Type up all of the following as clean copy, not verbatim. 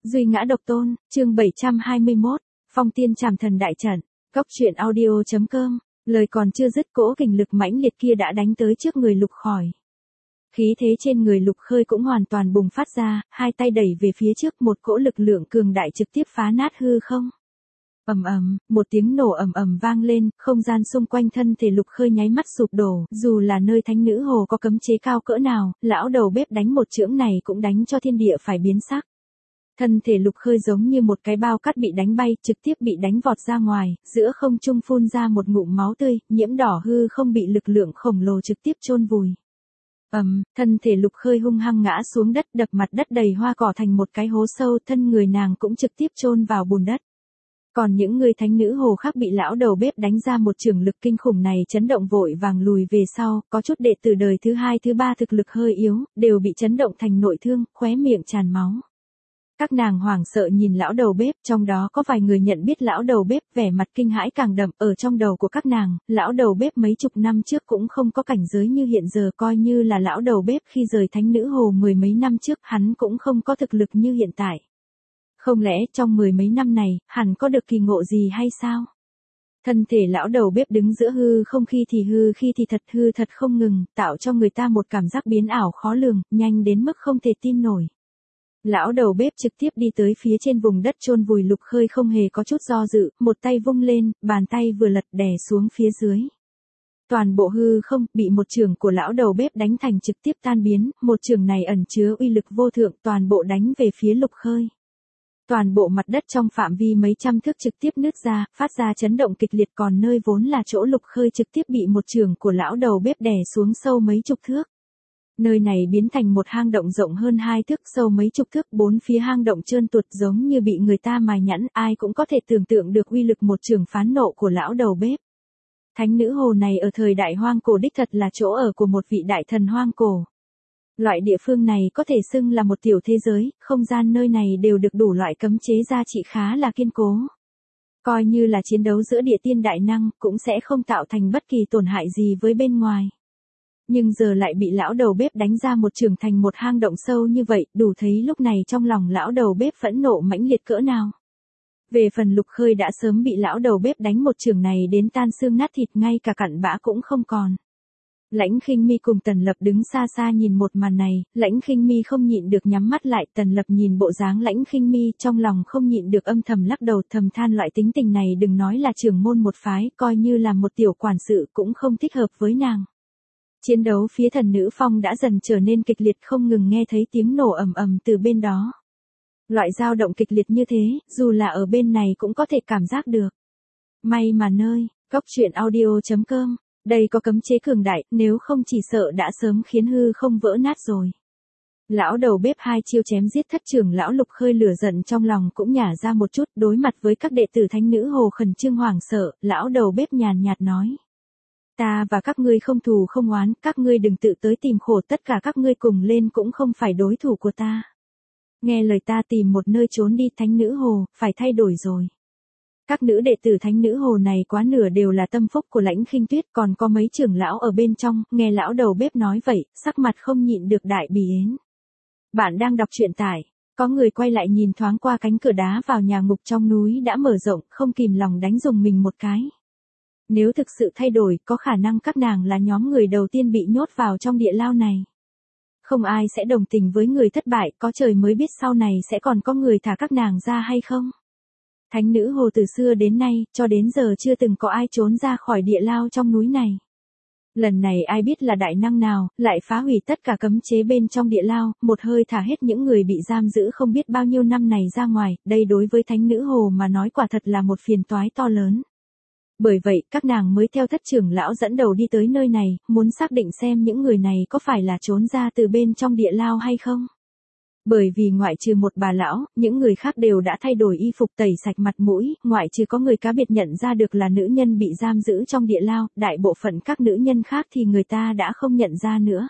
Duy ngã độc tôn, chương 721, phong tiên trảm thần đại trận, góc truyện audio.com, lời còn chưa dứt cỗ kình lực mãnh liệt kia đã đánh tới trước người Lục Khởi. Khí thế trên người Lục Khởi cũng hoàn toàn bùng phát ra, hai tay đẩy về phía trước, một cỗ lực lượng cường đại trực tiếp phá nát hư không. Ầm ầm, một tiếng nổ ầm ầm vang lên, không gian xung quanh thân thể Lục Khởi nháy mắt sụp đổ, dù là nơi thánh nữ hồ có cấm chế cao cỡ nào, lão đầu bếp đánh một chưởng này cũng đánh cho thiên địa phải biến sắc. Thân thể Lục Khởi giống như một cái bao cát bị đánh bay, trực tiếp bị đánh vọt ra ngoài, giữa không trung phun ra một ngụm máu tươi, nhiễm đỏ hư không bị lực lượng khổng lồ trực tiếp chôn vùi. Thân thể Lục Khởi hung hăng ngã xuống đất, đập mặt đất đầy hoa cỏ thành một cái hố sâu, thân người nàng cũng trực tiếp chôn vào bùn đất. Còn những người thánh nữ hồ khác bị lão đầu bếp đánh ra một chưởng lực kinh khủng này chấn động vội vàng lùi về sau, có chút đệ tử đời thứ hai thứ ba thực lực hơi yếu, đều bị chấn động thành nội thương, khóe miệng tràn máu. Các nàng hoảng sợ nhìn lão đầu bếp, trong đó có vài người nhận biết lão đầu bếp, vẻ mặt kinh hãi càng đậm, ở trong đầu của các nàng, lão đầu bếp mấy chục năm trước cũng không có cảnh giới như hiện giờ, coi như là lão đầu bếp khi rời thánh nữ hồ mười mấy năm trước, hắn cũng không có thực lực như hiện tại. Không lẽ trong mười mấy năm này, hẳn có được kỳ ngộ gì hay sao? Thân thể lão đầu bếp đứng giữa hư không, khi thì hư khi thì thật, hư thật không ngừng, tạo cho người ta một cảm giác biến ảo khó lường, nhanh đến mức không thể tin nổi. Lão đầu bếp trực tiếp đi tới phía trên vùng đất chôn vùi Lục Khởi không hề có chút do dự, một tay vung lên, bàn tay vừa lật đè xuống phía dưới. Toàn bộ hư không bị một chưởng của lão đầu bếp đánh thành trực tiếp tan biến, một chưởng này ẩn chứa uy lực vô thượng, toàn bộ đánh về phía Lục Khởi. Toàn bộ mặt đất trong phạm vi mấy trăm thước trực tiếp nứt ra, phát ra chấn động kịch liệt, còn nơi vốn là chỗ Lục Khởi trực tiếp bị một chưởng của lão đầu bếp đè xuống sâu mấy chục thước. Nơi này biến thành một hang động rộng hơn 2 thước, sâu mấy chục thước, bốn phía hang động trơn tuột giống như bị người ta mài nhẵn, ai cũng có thể tưởng tượng được uy lực một chưởng phán nộ của lão đầu bếp. Thánh nữ hồ này ở thời đại hoang cổ đích thật là chỗ ở của một vị đại thần hoang cổ. Loại địa phương này có thể xưng là một tiểu thế giới, không gian nơi này đều được đủ loại cấm chế gia trị khá là kiên cố. Coi như là chiến đấu giữa địa tiên đại năng, cũng sẽ không tạo thành bất kỳ tổn hại gì với bên ngoài. Nhưng giờ lại bị lão đầu bếp đánh ra một chưởng thành một hang động sâu như vậy, đủ thấy lúc này trong lòng lão đầu bếp phẫn nộ mãnh liệt cỡ nào. Về phần Lục Khởi đã sớm bị lão đầu bếp đánh một chưởng này đến tan xương nát thịt, ngay cả cặn bã cũng không còn. Lãnh Khinh Mi cùng Tần Lập đứng xa xa nhìn một màn này, Lãnh Khinh Mi không nhịn được nhắm mắt lại, Tần Lập nhìn bộ dáng Lãnh Khinh Mi trong lòng không nhịn được âm thầm lắc đầu, thầm than loại tính tình này đừng nói là trưởng môn một phái, coi như là một tiểu quản sự cũng không thích hợp với nàng. Chiến đấu phía thần nữ phong đã dần trở nên kịch liệt, không ngừng nghe thấy tiếng nổ ầm ầm từ bên đó. Loại dao động kịch liệt như thế, dù là ở bên này cũng có thể cảm giác được. May mà nơi, góc truyện audio.com, đây có cấm chế cường đại, nếu không chỉ sợ đã sớm khiến hư không vỡ nát rồi. Lão đầu bếp hai chiêu chém giết thất trưởng lão Lục Khởi, lửa giận trong lòng cũng nhả ra một chút, đối mặt với các đệ tử thánh nữ hồ khẩn trương hoảng sợ, lão đầu bếp nhàn nhạt nói. Ta và các ngươi không thù không oán, các ngươi đừng tự tới tìm khổ, tất cả các ngươi cùng lên cũng không phải đối thủ của ta. Nghe lời ta, tìm một nơi trốn đi, thánh nữ hồ, phải thay đổi rồi. Các nữ đệ tử thánh nữ hồ này quá nửa đều là tâm phúc của Lãnh Khinh Tuyết, còn có mấy trưởng lão ở bên trong, nghe lão đầu bếp nói vậy, sắc mặt không nhịn được đại bì ến. Bạn đang đọc truyện tải, có người quay lại nhìn thoáng qua cánh cửa đá vào nhà ngục trong núi đã mở rộng, không kìm lòng đánh dùng mình một cái. Nếu thực sự thay đổi, có khả năng các nàng là nhóm người đầu tiên bị nhốt vào trong địa lao này. Không ai sẽ đồng tình với người thất bại, có trời mới biết sau này sẽ còn có người thả các nàng ra hay không. Thánh nữ hồ từ xưa đến nay, cho đến giờ chưa từng có ai trốn ra khỏi địa lao trong núi này. Lần này ai biết là đại năng nào, lại phá hủy tất cả cấm chế bên trong địa lao, một hơi thả hết những người bị giam giữ không biết bao nhiêu năm này ra ngoài, đây đối với thánh nữ hồ mà nói quả thật là một phiền toái to lớn. Bởi vậy, các nàng mới theo thất trưởng lão dẫn đầu đi tới nơi này, muốn xác định xem những người này có phải là trốn ra từ bên trong địa lao hay không. Bởi vì ngoại trừ một bà lão, những người khác đều đã thay đổi y phục, tẩy sạch mặt mũi, ngoại trừ có người cá biệt nhận ra được là nữ nhân bị giam giữ trong địa lao, đại bộ phận các nữ nhân khác thì người ta đã không nhận ra nữa.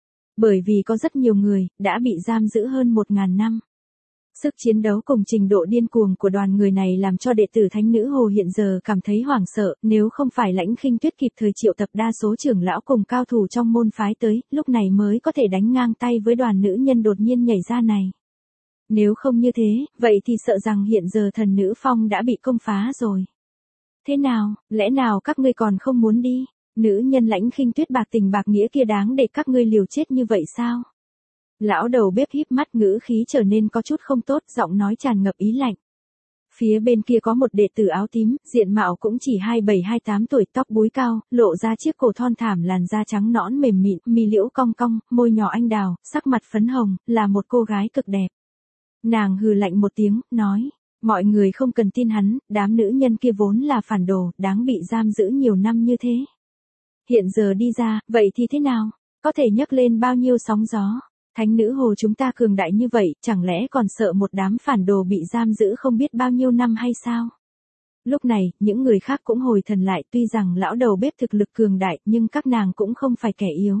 Bởi vì có rất nhiều người, đã bị giam giữ hơn 1000 năm. Sức chiến đấu cùng trình độ điên cuồng của đoàn người này làm cho đệ tử thánh nữ hồ hiện giờ cảm thấy hoảng sợ, nếu không phải Lãnh Khinh Tuyết kịp thời triệu tập đa số trưởng lão cùng cao thủ trong môn phái tới, lúc này mới có thể đánh ngang tay với đoàn nữ nhân đột nhiên nhảy ra này. Nếu không như thế, vậy thì sợ rằng hiện giờ thần nữ phong đã bị công phá rồi. Thế nào, lẽ nào các ngươi còn không muốn đi? Nữ nhân Lãnh Khinh Tuyết bạc tình bạc nghĩa kia đáng để các ngươi liều chết như vậy sao? Lão đầu bếp híp mắt, ngữ khí trở nên có chút không tốt, giọng nói tràn ngập ý lạnh. Phía bên kia có một đệ tử áo tím, diện mạo cũng chỉ 27-28 tuổi, tóc búi cao, lộ ra chiếc cổ thon thảm, làn da trắng nõn mềm mịn, mi liễu cong cong, môi nhỏ anh đào, sắc mặt phấn hồng, là một cô gái cực đẹp. Nàng hừ lạnh một tiếng, nói, mọi người không cần tin hắn, đám nữ nhân kia vốn là phản đồ, đáng bị giam giữ nhiều năm như thế. Hiện giờ đi ra, vậy thì thế nào? Có thể nhấc lên bao nhiêu sóng gió? Thánh nữ hồ chúng ta cường đại như vậy, chẳng lẽ còn sợ một đám phản đồ bị giam giữ không biết bao nhiêu năm hay sao? Lúc này, những người khác cũng hồi thần lại, tuy rằng lão đầu bếp thực lực cường đại, nhưng các nàng cũng không phải kẻ yếu.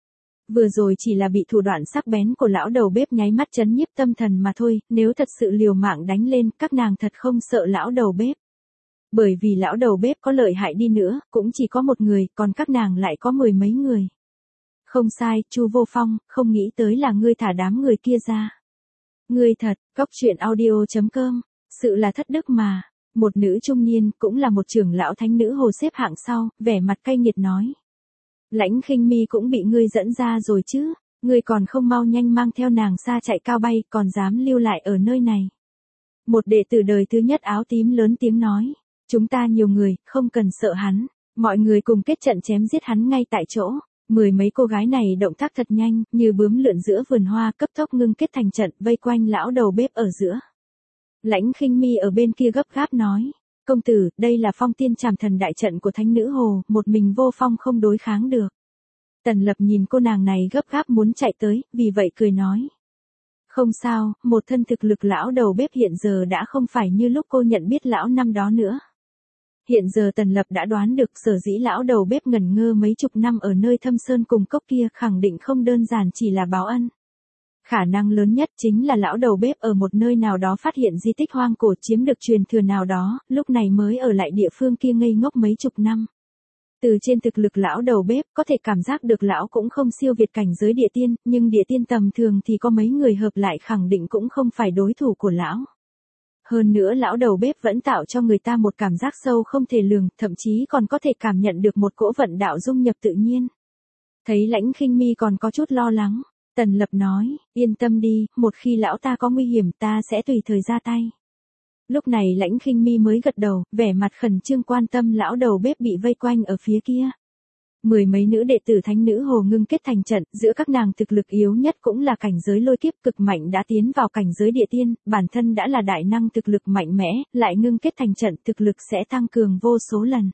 Vừa rồi chỉ là bị thủ đoạn sắc bén của lão đầu bếp nháy mắt chấn nhiếp tâm thần mà thôi, nếu thật sự liều mạng đánh lên, các nàng thật không sợ lão đầu bếp. Bởi vì lão đầu bếp có lợi hại đi nữa, cũng chỉ có một người, còn các nàng lại có mười mấy người. Không sai, Chu Vô Phong, không nghĩ tới là ngươi thả đám người kia ra. Ngươi thật, goctruyện.audio.com, sự là thất đức mà. Một nữ trung niên, cũng là một trưởng lão thánh nữ hồ xếp hạng sau, vẻ mặt cay nghiệt nói. Lãnh Khinh Mi cũng bị ngươi dẫn ra rồi chứ, ngươi còn không mau nhanh mang theo nàng xa chạy cao bay, còn dám lưu lại ở nơi này. Một đệ tử đời thứ nhất áo tím lớn tiếng nói, chúng ta nhiều người, không cần sợ hắn, mọi người cùng kết trận chém giết hắn ngay tại chỗ. Mười mấy cô gái này động tác thật nhanh, như bướm lượn giữa vườn hoa, cấp tốc ngưng kết thành trận, vây quanh lão đầu bếp ở giữa. Lãnh Khinh Mi ở bên kia gấp gáp nói, công tử, đây là phong tiên trảm thần đại trận của thánh nữ hồ, một mình Vô Phong không đối kháng được. Tần Lập nhìn cô nàng này gấp gáp muốn chạy tới, vì vậy cười nói. Không sao, một thân thực lực lão đầu bếp hiện giờ đã không phải như lúc cô nhận biết lão năm đó nữa. Hiện giờ Tần Lập đã đoán được sở dĩ lão đầu bếp ngẩn ngơ mấy chục năm ở nơi thâm sơn cùng cốc kia, khẳng định không đơn giản chỉ là báo ân. Khả năng lớn nhất chính là lão đầu bếp ở một nơi nào đó phát hiện di tích hoang cổ, chiếm được truyền thừa nào đó, lúc này mới ở lại địa phương kia ngây ngốc mấy chục năm. Từ trên thực lực lão đầu bếp, có thể cảm giác được lão cũng không siêu việt cảnh giới địa tiên, nhưng địa tiên tầm thường thì có mấy người hợp lại khẳng định cũng không phải đối thủ của lão. Hơn nữa lão đầu bếp vẫn tạo cho người ta một cảm giác sâu không thể lường, thậm chí còn có thể cảm nhận được một cỗ vận đạo dung nhập tự nhiên. Thấy Lãnh Khinh Mi còn có chút lo lắng, Tần Lập nói, yên tâm đi, một khi lão ta có nguy hiểm ta sẽ tùy thời ra tay. Lúc này Lãnh Khinh Mi mới gật đầu, vẻ mặt khẩn trương quan tâm lão đầu bếp bị vây quanh ở phía kia. Mười mấy nữ đệ tử thánh nữ hồ ngưng kết thành trận, giữa các nàng thực lực yếu nhất cũng là cảnh giới lôi kiếp, cực mạnh đã tiến vào cảnh giới địa tiên, bản thân đã là đại năng thực lực mạnh mẽ, lại ngưng kết thành trận, thực lực sẽ tăng cường vô số lần.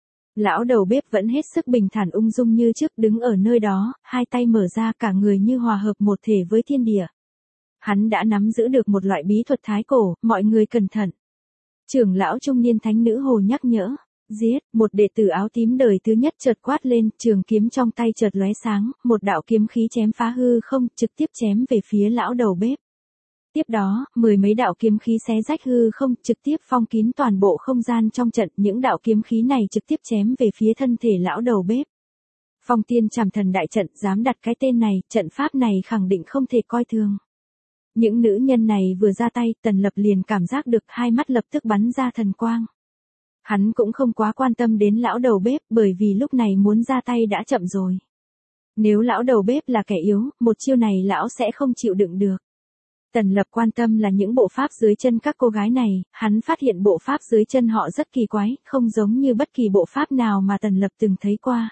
Lão đầu bếp vẫn hết sức bình thản ung dung như trước, đứng ở nơi đó, hai tay mở ra, cả người như hòa hợp một thể với thiên địa. Hắn đã nắm giữ được một loại bí thuật thái cổ, mọi người cẩn thận. Trưởng lão trung niên thánh nữ hồ nhắc nhở. Giết, một đệ tử áo tím đời thứ nhất chợt quát lên, trường kiếm trong tay chợt lóe sáng, một đạo kiếm khí chém phá hư không, trực tiếp chém về phía lão đầu bếp. Tiếp đó, mười mấy đạo kiếm khí xé rách hư không, trực tiếp phong kín toàn bộ không gian trong trận, những đạo kiếm khí này trực tiếp chém về phía thân thể lão đầu bếp. Phong tiên trảm thần đại trận, dám đặt cái tên này, trận pháp này khẳng định không thể coi thường. Những nữ nhân này vừa ra tay, Tần Lập liền cảm giác được hai mắt lập tức bắn ra thần quang. Hắn cũng không quá quan tâm đến lão đầu bếp, bởi vì lúc này muốn ra tay đã chậm rồi. Nếu lão đầu bếp là kẻ yếu, một chiêu này lão sẽ không chịu đựng được. Tần Lập quan tâm là những bộ pháp dưới chân các cô gái này, hắn phát hiện bộ pháp dưới chân họ rất kỳ quái, không giống như bất kỳ bộ pháp nào mà Tần Lập từng thấy qua.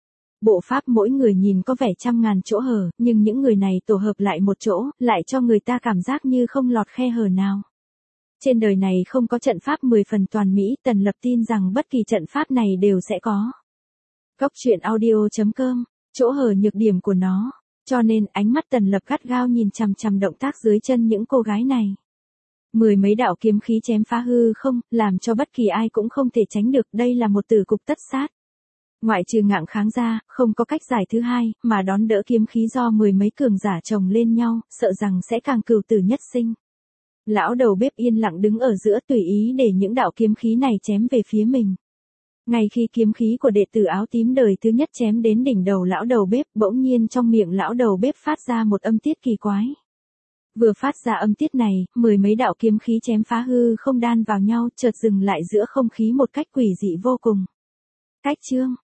Bộ pháp mỗi người nhìn có vẻ trăm ngàn chỗ hở, nhưng những người này tổ hợp lại một chỗ, lại cho người ta cảm giác như không lọt khe hở nào. Trên đời này không có trận pháp 10 phần toàn mỹ, Tần Lập tin rằng bất kỳ trận pháp này đều sẽ có. Goctruyện.audio.com, chỗ hở nhược điểm của nó, cho nên ánh mắt Tần Lập gắt gao nhìn chằm chằm động tác dưới chân những cô gái này. Mười mấy đạo kiếm khí chém phá hư không, làm cho bất kỳ ai cũng không thể tránh được, đây là một tử cục tất sát. Ngoại trừ ngạng kháng ra, không có cách giải thứ hai, mà đón đỡ kiếm khí do mười mấy cường giả chồng lên nhau, sợ rằng sẽ càng cừu tử nhất sinh. Lão đầu bếp yên lặng đứng ở giữa tùy ý để những đạo kiếm khí này chém về phía mình. Ngay khi kiếm khí của đệ tử áo tím đời thứ nhất chém đến đỉnh đầu lão đầu bếp, bỗng nhiên trong miệng lão đầu bếp phát ra một âm tiết kỳ quái. Vừa phát ra âm tiết này, mười mấy đạo kiếm khí chém phá hư không đan vào nhau, chợt dừng lại giữa không khí một cách quỷ dị vô cùng. Cách chương